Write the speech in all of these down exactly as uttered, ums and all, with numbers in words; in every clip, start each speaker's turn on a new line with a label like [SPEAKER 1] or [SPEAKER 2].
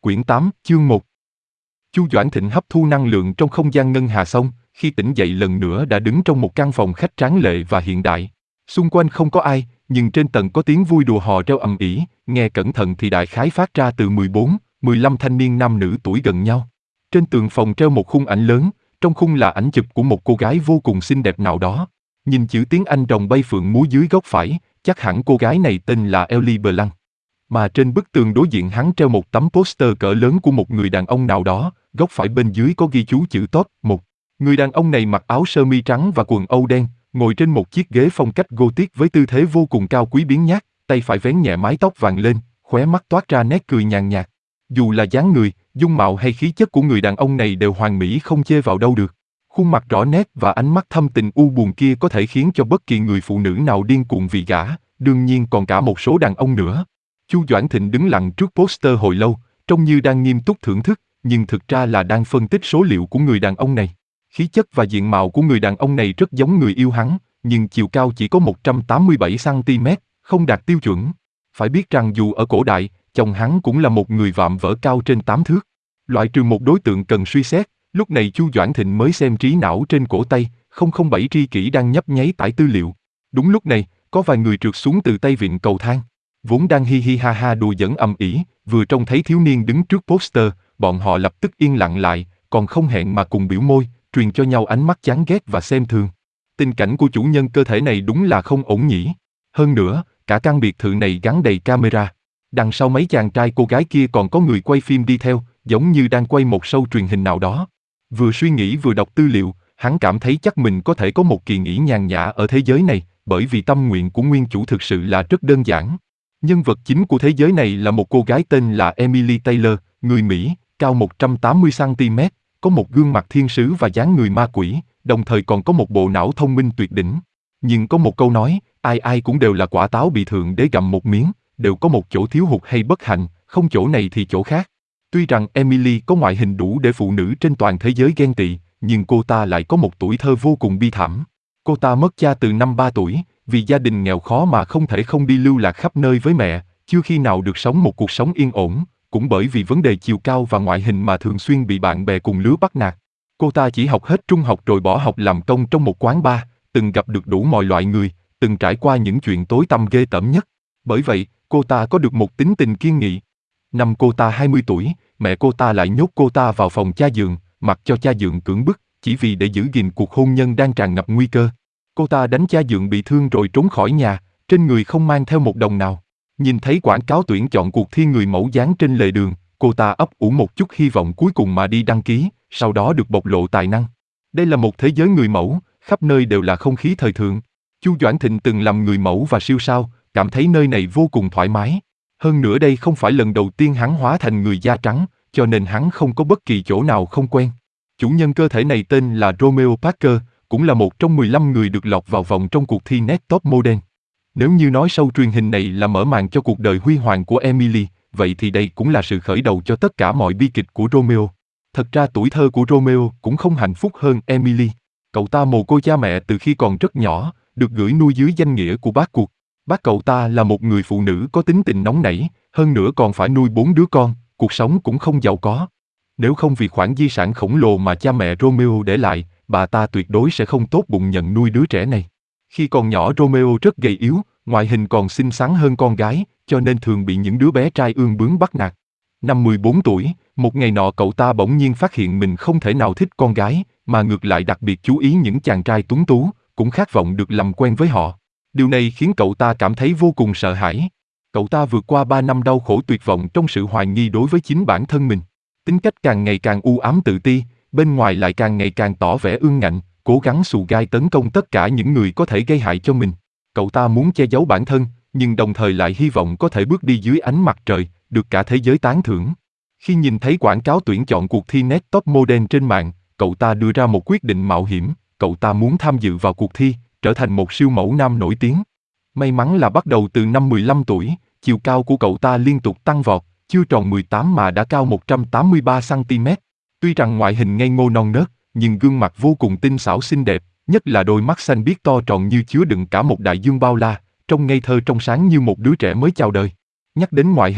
[SPEAKER 1] Quyển tám, chương một. Chu Doãn Thịnh hấp thu năng lượng trong không gian ngân hà xong, khi tỉnh dậy lần nữa đã đứng trong một căn phòng khách tráng lệ và hiện đại. Xung quanh không có ai, nhưng trên tầng có tiếng vui đùa hò reo ầm ĩ, nghe cẩn thận thì đại khái phát ra từ mười bốn, mười lăm thanh niên nam nữ tuổi gần nhau. Trên tường phòng treo một khung ảnh lớn, trong khung là ảnh chụp của một cô gái vô cùng xinh đẹp nào đó. Nhìn chữ tiếng Anh rồng bay phượng múa dưới góc phải, chắc hẳn cô gái này tên là Ellie Blanc. Mà trên bức tường đối diện hắn treo một tấm poster cỡ lớn của một người đàn ông nào đó, góc phải bên dưới có ghi chú chữ top một. Người đàn ông này mặc áo sơ mi trắng và quần âu đen, ngồi trên một chiếc ghế phong cách Gothic với tư thế vô cùng cao quý biếng nhác, tay phải vén nhẹ mái tóc vàng lên, khóe mắt toát ra nét cười nhàn nhạt. Dù là dáng người, dung mạo hay khí chất của người đàn ông này đều hoàn mỹ không chê vào đâu được. Khuôn mặt rõ nét và ánh mắt thâm tình u buồn kia có thể khiến cho bất kỳ người phụ nữ nào điên cuồng vì gã, đương nhiên còn cả một số đàn ông nữa. Chu Doãn Thịnh đứng lặng trước poster hồi lâu, trông như đang nghiêm túc thưởng thức, nhưng thực ra là đang phân tích số liệu của người đàn ông này. Khí chất và diện mạo của người đàn ông này rất giống người yêu hắn, nhưng chiều cao chỉ có một trăm tám mươi bảy xăng ti mét, không đạt tiêu chuẩn. Phải biết rằng dù ở cổ đại, chồng hắn cũng là một người vạm vỡ cao trên tám thước. Loại trừ một đối tượng cần suy xét, lúc này Chu Doãn Thịnh mới xem trí não trên cổ tay, không không bảy tri kỷ đang nhấp nháy tải tư liệu. Đúng lúc này, có vài người trượt xuống từ tay vịn cầu thang. Vốn đang hi hi ha ha đùa giỡn ầm ĩ, vừa trông thấy thiếu niên đứng trước poster, bọn họ lập tức yên lặng lại, còn không hẹn mà cùng biểu môi, truyền cho nhau ánh mắt chán ghét và xem thường. Tình cảnh của chủ nhân cơ thể này đúng là không ổn nhỉ. Hơn nữa, cả căn biệt thự này gắn đầy camera. Đằng sau mấy chàng trai cô gái kia còn có người quay phim đi theo, giống như đang quay một show truyền hình nào đó. Vừa suy nghĩ vừa đọc tư liệu, hắn cảm thấy chắc mình có thể có một kỳ nghỉ nhàn nhã ở thế giới này, bởi vì tâm nguyện của nguyên chủ thực sự là rất đơn giản. Nhân vật chính của thế giới này là một cô gái tên là Emily Taylor, người Mỹ, cao một trăm tám mươi xăng ti mét, có một gương mặt thiên sứ và dáng người ma quỷ, đồng thời còn có một bộ não thông minh tuyệt đỉnh. Nhưng có một câu nói, ai ai cũng đều là quả táo bị thượng đế gặm một miếng, đều có một chỗ thiếu hụt hay bất hạnh, không chỗ này thì chỗ khác. Tuy rằng Emily có ngoại hình đủ để phụ nữ trên toàn thế giới ghen tị, nhưng cô ta lại có một tuổi thơ vô cùng bi thảm. Cô ta mất cha từ năm ba tuổi, vì gia đình nghèo khó mà không thể không đi lưu lạc khắp nơi với mẹ, chưa khi nào được sống một cuộc sống yên ổn, cũng bởi vì vấn đề chiều cao và ngoại hình mà thường xuyên bị bạn bè cùng lứa bắt nạt. Cô ta chỉ học hết trung học rồi bỏ học làm công trong một quán bar, từng gặp được đủ mọi loại người, từng trải qua những chuyện tối tăm ghê tởm nhất. Bởi vậy, cô ta có được một tính tình kiên nghị. Năm cô ta hai mươi tuổi, mẹ cô ta lại nhốt cô ta vào phòng cha dượng, mặc cho cha dượng cưỡng bức, chỉ vì để giữ gìn cuộc hôn nhân đang tràn ngập nguy cơ. Cô ta đánh cha dượng bị thương rồi trốn khỏi nhà, trên người không mang theo một đồng nào. Nhìn thấy quảng cáo tuyển chọn cuộc thi người mẫu dán trên lề đường, cô ta ấp ủ một chút hy vọng cuối cùng mà đi đăng ký, sau đó được bộc lộ tài năng. Đây là một thế giới người mẫu, khắp nơi đều là không khí thời thượng. Chu Doãn Thịnh từng làm người mẫu và siêu sao, cảm thấy nơi này vô cùng thoải mái. Hơn nữa đây không phải lần đầu tiên hắn hóa thành người da trắng, cho nên hắn không có bất kỳ chỗ nào không quen. Chủ nhân cơ thể này tên là Romeo Parker, cũng là một trong mười lăm người được lọt vào vòng trong cuộc thi Next Top Model. Nếu như nói show truyền hình này là mở màn cho cuộc đời huy hoàng của Emily, vậy thì đây cũng là sự khởi đầu cho tất cả mọi bi kịch của Romeo. Thật ra tuổi thơ của Romeo cũng không hạnh phúc hơn Emily. Cậu ta mồ côi cha mẹ từ khi còn rất nhỏ, được gửi nuôi dưới danh nghĩa của bác cuộc. Bác cậu ta là một người phụ nữ có tính tình nóng nảy, hơn nữa còn phải nuôi bốn đứa con, cuộc sống cũng không giàu có. Nếu không vì khoản di sản khổng lồ mà cha mẹ Romeo để lại, bà ta tuyệt đối sẽ không tốt bụng nhận nuôi đứa trẻ này. Khi còn nhỏ Romeo rất gầy yếu, ngoại hình còn xinh xắn hơn con gái, cho nên thường bị những đứa bé trai ương bướng bắt nạt. Năm mười bốn tuổi, một ngày nọ cậu ta bỗng nhiên phát hiện mình không thể nào thích con gái, mà ngược lại đặc biệt chú ý những chàng trai tuấn tú, cũng khát vọng được làm quen với họ. Điều này khiến cậu ta cảm thấy vô cùng sợ hãi. Cậu ta vượt qua ba năm đau khổ tuyệt vọng trong sự hoài nghi đối với chính bản thân mình. Tính cách càng ngày càng u ám tự ti, bên ngoài lại càng ngày càng tỏ vẻ ương ngạnh, cố gắng xù gai tấn công tất cả những người có thể gây hại cho mình. Cậu ta muốn che giấu bản thân, nhưng đồng thời lại hy vọng có thể bước đi dưới ánh mặt trời, được cả thế giới tán thưởng. Khi nhìn thấy quảng cáo tuyển chọn cuộc thi Next Top Model trên mạng, cậu ta đưa ra một quyết định mạo hiểm, cậu ta muốn tham dự vào cuộc thi, trở thành một siêu mẫu nam nổi tiếng. May mắn là bắt đầu từ năm mười lăm tuổi, chiều cao của cậu ta liên tục tăng vọt, chưa tròn mười tám mà đã cao một trăm tám mươi ba xăng ti mét. Tuy rằng ngoại hình ngây ngô non nớt, nhưng gương mặt vô cùng tinh xảo xinh đẹp, nhất là đôi mắt xanh biếc to tròn như chứa đựng cả một đại dương bao la, trông ngây thơ trong sáng như một đứa trẻ mới chào đời. Nhắc đến ngoại hình,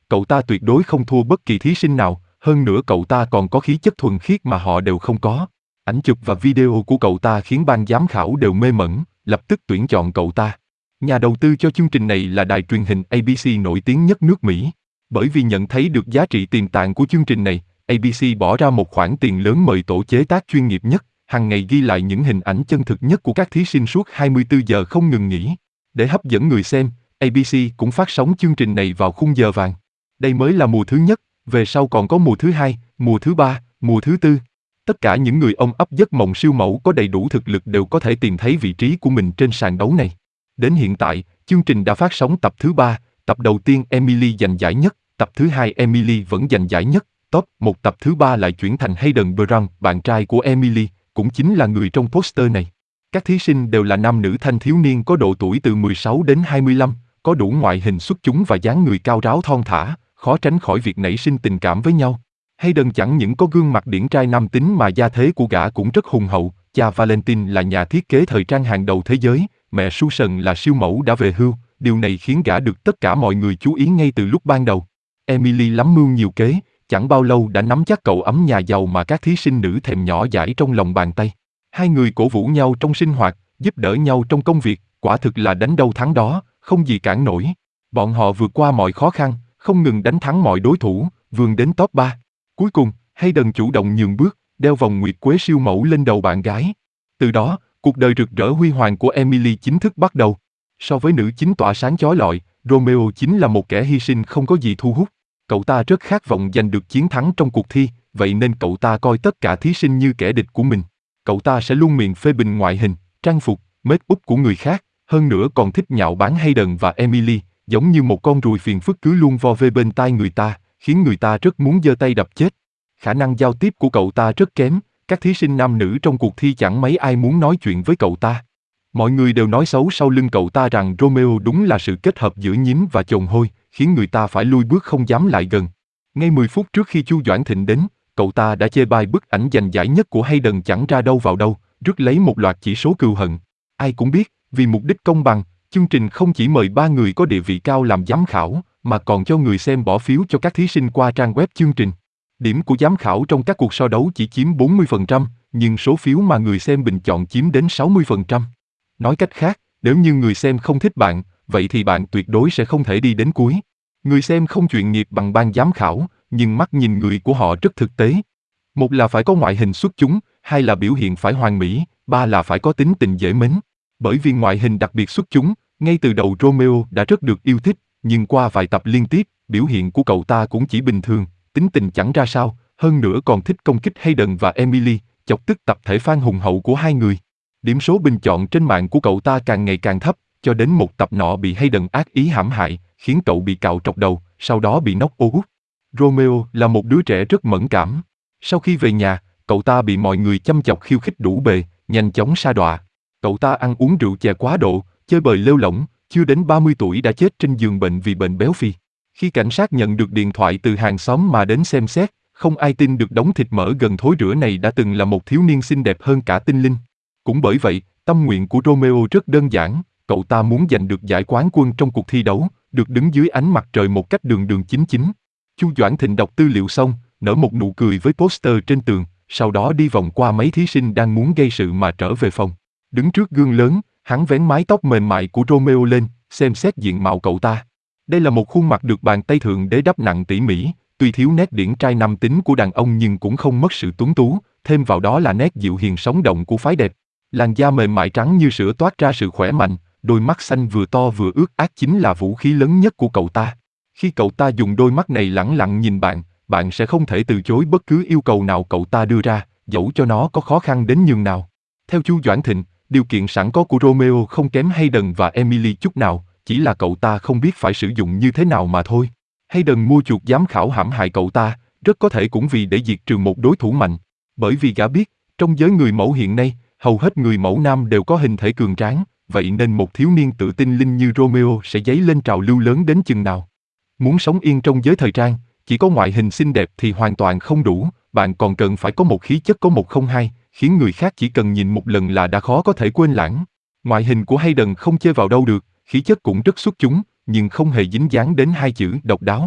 [SPEAKER 1] Cậu ta tuyệt đối không thua bất kỳ thí sinh nào, hơn nữa cậu ta còn có khí chất thuần khiết mà họ đều không có. Ảnh chụp và video của cậu ta khiến ban giám khảo đều mê mẩn, lập tức tuyển chọn cậu ta. Nhà đầu tư cho chương trình này là đài truyền hình A B C nổi tiếng nhất nước Mỹ. Bởi vì nhận thấy được giá trị tiềm tàng của chương trình này, A B C bỏ ra một khoản tiền lớn mời tổ chế tác chuyên nghiệp nhất, hàng ngày ghi lại những hình ảnh chân thực nhất của các thí sinh suốt hai mươi tư giờ không ngừng nghỉ. Để hấp dẫn người xem, A B C cũng phát sóng chương trình này vào khung giờ vàng. Đây mới là mùa thứ nhất, về sau còn có mùa thứ hai, mùa thứ ba, mùa thứ tư. Tất cả những người ôm ấp giấc mộng siêu mẫu có đầy đủ thực lực đều có thể tìm thấy vị trí của mình trên sàn đấu này. Đến hiện tại, chương trình đã phát sóng tập thứ ba, tập đầu tiên Emily giành giải nhất, tập thứ hai Emily vẫn giành giải nhất, top một tập thứ ba lại chuyển thành Hayden Brown, bạn trai của Emily, cũng chính là người trong poster này. Các thí sinh đều là nam nữ thanh thiếu niên có độ tuổi từ mười sáu đến hai mươi lăm, có đủ ngoại hình xuất chúng và dáng người cao ráo thon thả, khó tránh khỏi việc nảy sinh tình cảm với nhau. Hayden chẳng những có gương mặt điển trai nam tính mà gia thế của gã cũng rất hùng hậu, cha Valentine là nhà thiết kế thời trang hàng đầu thế giới, mẹ Susan là siêu mẫu đã về hưu, điều này khiến gã được tất cả mọi người chú ý ngay từ lúc ban đầu. Emily lắm mưu nhiều kế, chẳng bao lâu đã nắm chắc cậu ấm nhà giàu mà các thí sinh nữ thèm nhỏ dãi trong lòng bàn tay. Hai người cổ vũ nhau trong sinh hoạt, giúp đỡ nhau trong công việc, quả thực là đánh đâu thắng đó, không gì cản nổi. Bọn họ vượt qua mọi khó khăn, không ngừng đánh thắng mọi đối thủ, vươn đến top ba. Cuối cùng, Hayden chủ động nhường bước, đeo vòng nguyệt quế siêu mẫu lên đầu bạn gái. Từ đó, cuộc đời rực rỡ huy hoàng của Emily chính thức bắt đầu. So với nữ chính tỏa sáng chói lọi, Romeo chính là một kẻ hy sinh không có gì thu hút. Cậu ta rất khát vọng giành được chiến thắng trong cuộc thi, vậy nên cậu ta coi tất cả thí sinh như kẻ địch của mình. Cậu ta sẽ luôn miệng phê bình ngoại hình, trang phục, make up của người khác, hơn nữa còn thích nhạo báng Hayden và Emily, giống như một con ruồi phiền phức cứ luôn vo ve bên tai người ta, khiến người ta rất muốn giơ tay đập chết. Khả năng giao tiếp của cậu ta rất kém, các thí sinh nam nữ trong cuộc thi chẳng mấy ai muốn nói chuyện với cậu ta. Mọi người đều nói xấu sau lưng cậu ta rằng Romeo đúng là sự kết hợp giữa nhím và chồn hôi, khiến người ta phải lui bước không dám lại gần. Ngay mười phút trước khi Chu Doãn Thịnh đến, cậu ta đã chê bai bức ảnh giành giải nhất của Hayden chẳng ra đâu vào đâu, rước lấy một loạt chỉ số cừu hận. Ai cũng biết, vì mục đích công bằng, chương trình không chỉ mời ba người có địa vị cao làm giám khảo, mà còn cho người xem bỏ phiếu cho các thí sinh qua trang web chương trình. Điểm của giám khảo trong các cuộc so đấu chỉ chiếm bốn mươi phần trăm, nhưng số phiếu mà người xem bình chọn chiếm đến sáu mươi phần trăm. Nói cách khác, nếu như người xem không thích bạn, vậy thì bạn tuyệt đối sẽ không thể đi đến cuối. Người xem không chuyên nghiệp bằng ban giám khảo, nhưng mắt nhìn người của họ rất thực tế. Một là phải có ngoại hình xuất chúng, hai là biểu hiện phải hoàn mỹ, ba là phải có tính tình dễ mến. Bởi vì ngoại hình đặc biệt xuất chúng, ngay từ đầu Romeo đã rất được yêu thích, nhưng qua vài tập liên tiếp, biểu hiện của cậu ta cũng chỉ bình thường, tính tình chẳng ra sao, hơn nữa còn thích công kích Hayden và Emily, chọc tức tập thể fan hùng hậu của hai người. Điểm số bình chọn trên mạng của cậu ta càng ngày càng thấp, cho đến một tập nọ bị Hayden ác ý hãm hại, khiến cậu bị cạo trọc đầu, sau đó bị knock out. Romeo là một đứa trẻ rất mẫn cảm. Sau khi về nhà, cậu ta bị mọi người chăm chọc khiêu khích đủ bề, nhanh chóng sa đọa. Cậu ta ăn uống rượu chè quá độ, chơi bời lêu lỏng, chưa đến ba mươi tuổi đã chết trên giường bệnh vì bệnh béo phì. Khi cảnh sát nhận được điện thoại từ hàng xóm mà đến xem xét, không ai tin được đống thịt mỡ gần thối rữa này đã từng là một thiếu niên xinh đẹp hơn cả tinh linh. Cũng bởi vậy, tâm nguyện của Romeo rất đơn giản, cậu ta muốn giành được giải quán quân trong cuộc thi đấu, được đứng dưới ánh mặt trời một cách đường đường chính chính. Chu Doãn Thịnh đọc tư liệu xong, nở một nụ cười với poster trên tường, sau đó đi vòng qua mấy thí sinh đang muốn gây sự mà trở về phòng. Đứng trước gương lớn, hắn vén mái tóc mềm mại của Romeo lên, xem xét diện mạo cậu ta. Đây là một khuôn mặt được bàn tay thượng đế đắp nặng tỉ mỉ, tuy thiếu nét điển trai nam tính của đàn ông nhưng cũng không mất sự tuấn tú, thêm vào đó là nét dịu hiền sống động của phái đẹp. Làn da mềm mại trắng như sữa toát ra sự khỏe mạnh, đôi mắt xanh vừa to vừa ướt át chính là vũ khí lớn nhất của cậu ta. Khi cậu ta dùng đôi mắt này lẳng lặng nhìn bạn, bạn sẽ không thể từ chối bất cứ yêu cầu nào cậu ta đưa ra, dẫu cho nó có khó khăn đến nhường nào. Theo Chu Doãn Thịnh, điều kiện sẵn có của Romeo không kém Hayden và Emily chút nào, chỉ là cậu ta không biết phải sử dụng như thế nào mà thôi. Hayden mua chuộc giám khảo hãm hại cậu ta, rất có thể cũng vì để diệt trừ một đối thủ mạnh. Bởi vì gã biết, trong giới người mẫu hiện nay, hầu hết người mẫu nam đều có hình thể cường tráng, vậy nên một thiếu niên tự tin linh như Romeo sẽ dấy lên trào lưu lớn đến chừng nào. Muốn sống yên trong giới thời trang, chỉ có ngoại hình xinh đẹp thì hoàn toàn không đủ, bạn còn cần phải có một khí chất có một không hai, khiến người khác chỉ cần nhìn một lần là đã khó có thể quên lãng. Ngoại hình của Hayden không chê vào đâu được, khí chất cũng rất xuất chúng, nhưng không hề dính dáng đến hai chữ độc đáo.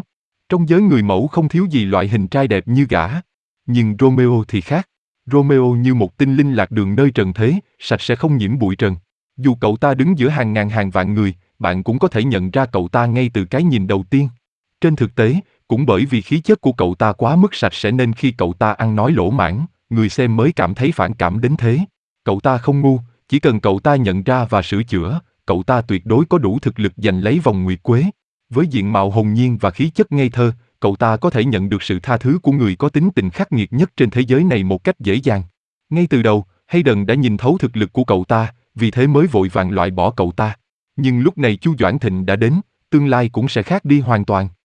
[SPEAKER 1] Trong giới người mẫu không thiếu gì loại hình trai đẹp như gã. Nhưng Romeo thì khác. Romeo như một tinh linh lạc đường nơi trần thế, sạch sẽ không nhiễm bụi trần. Dù cậu ta đứng giữa hàng ngàn hàng vạn người, bạn cũng có thể nhận ra cậu ta ngay từ cái nhìn đầu tiên. Trên thực tế, cũng bởi vì khí chất của cậu ta quá mức sạch sẽ nên khi cậu ta ăn nói lỗ mãng, người xem mới cảm thấy phản cảm đến thế. Cậu ta không ngu, chỉ cần cậu ta nhận ra và sửa chữa, cậu ta tuyệt đối có đủ thực lực giành lấy vòng nguyệt quế. Với diện mạo hồn nhiên và khí chất ngây thơ, cậu ta có thể nhận được sự tha thứ của người có tính tình khắc nghiệt nhất trên thế giới này một cách dễ dàng. Ngay từ đầu, Hayden đã nhìn thấu thực lực của cậu ta, vì thế mới vội vàng loại bỏ cậu ta. Nhưng lúc này Chu Doãn Thịnh đã đến, tương lai cũng sẽ khác đi hoàn toàn.